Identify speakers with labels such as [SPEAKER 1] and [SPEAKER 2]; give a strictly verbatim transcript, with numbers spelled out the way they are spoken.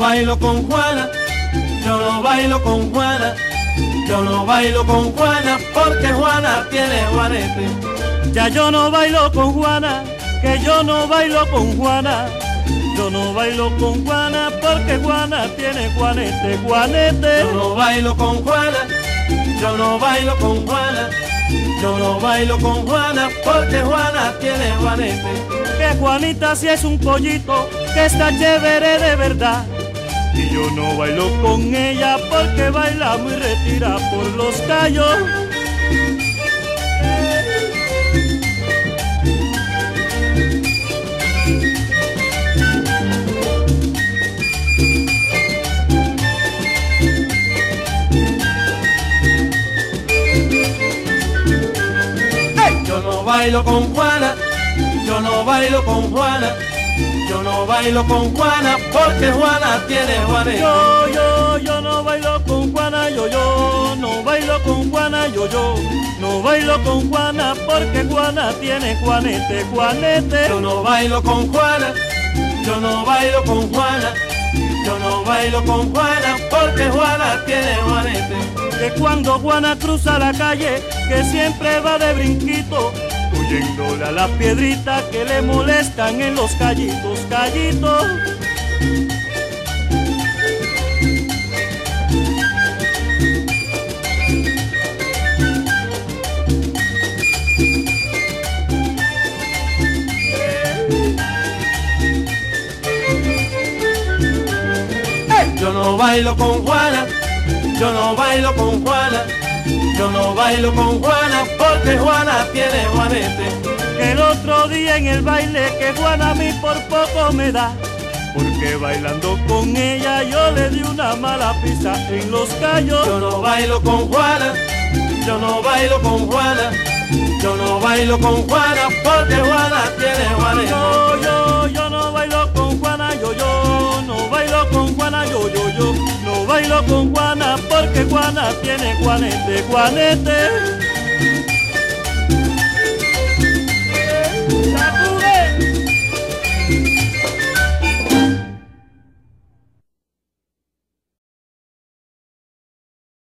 [SPEAKER 1] bailo con Juana, yo no bailo con Juana, yo no bailo con Juana porque Juana tiene juanete.
[SPEAKER 2] Ya yo no bailo con Juana, que yo no bailo con Juana. Yo no bailo con Juana porque Juana tiene juanete, juanete.
[SPEAKER 1] Yo no bailo con Juana, yo no bailo con Juana, yo no bailo con Juana porque Juana tiene juanete.
[SPEAKER 2] Que Juanita si es un pollito, que está chévere de verdad. Y yo no bailo con ella porque baila muy retira por los callos.
[SPEAKER 1] Yo no bailo con Juana, yo no bailo con Juana, yo no bailo con Juana porque Juana tiene juanete.
[SPEAKER 2] Yo, yo, yo no bailo con Juana, yo, yo, no bailo con Juana, yo, yo, no bailo con Juana porque Juana tiene juanete, juanete.
[SPEAKER 1] Yo no bailo con Juana, yo no bailo con Juana, yo no bailo con Juana porque Juana tiene juanete.
[SPEAKER 2] Que cuando Juana cruza la calle, que siempre va de brinquito, huyéndole a las piedritas que le molestan en los callitos, callitos.
[SPEAKER 1] Yo no bailo con Juana, yo no bailo con Juana, yo no bailo con Juana porque Juana tiene juanete.
[SPEAKER 2] Que el otro día en el baile que Juana a mí por poco me da, porque bailando con ella yo le di una mala pisa en los callos.
[SPEAKER 1] Yo no bailo con Juana, yo no bailo con Juana, yo no bailo con Juana porque Juana tiene juanete.
[SPEAKER 2] Yo, yo, yo no bailo con Juana, yo, yo, no bailo con Juana, yo, yo, yo, no bailo con Juana porque Juana tiene juanete, juanete.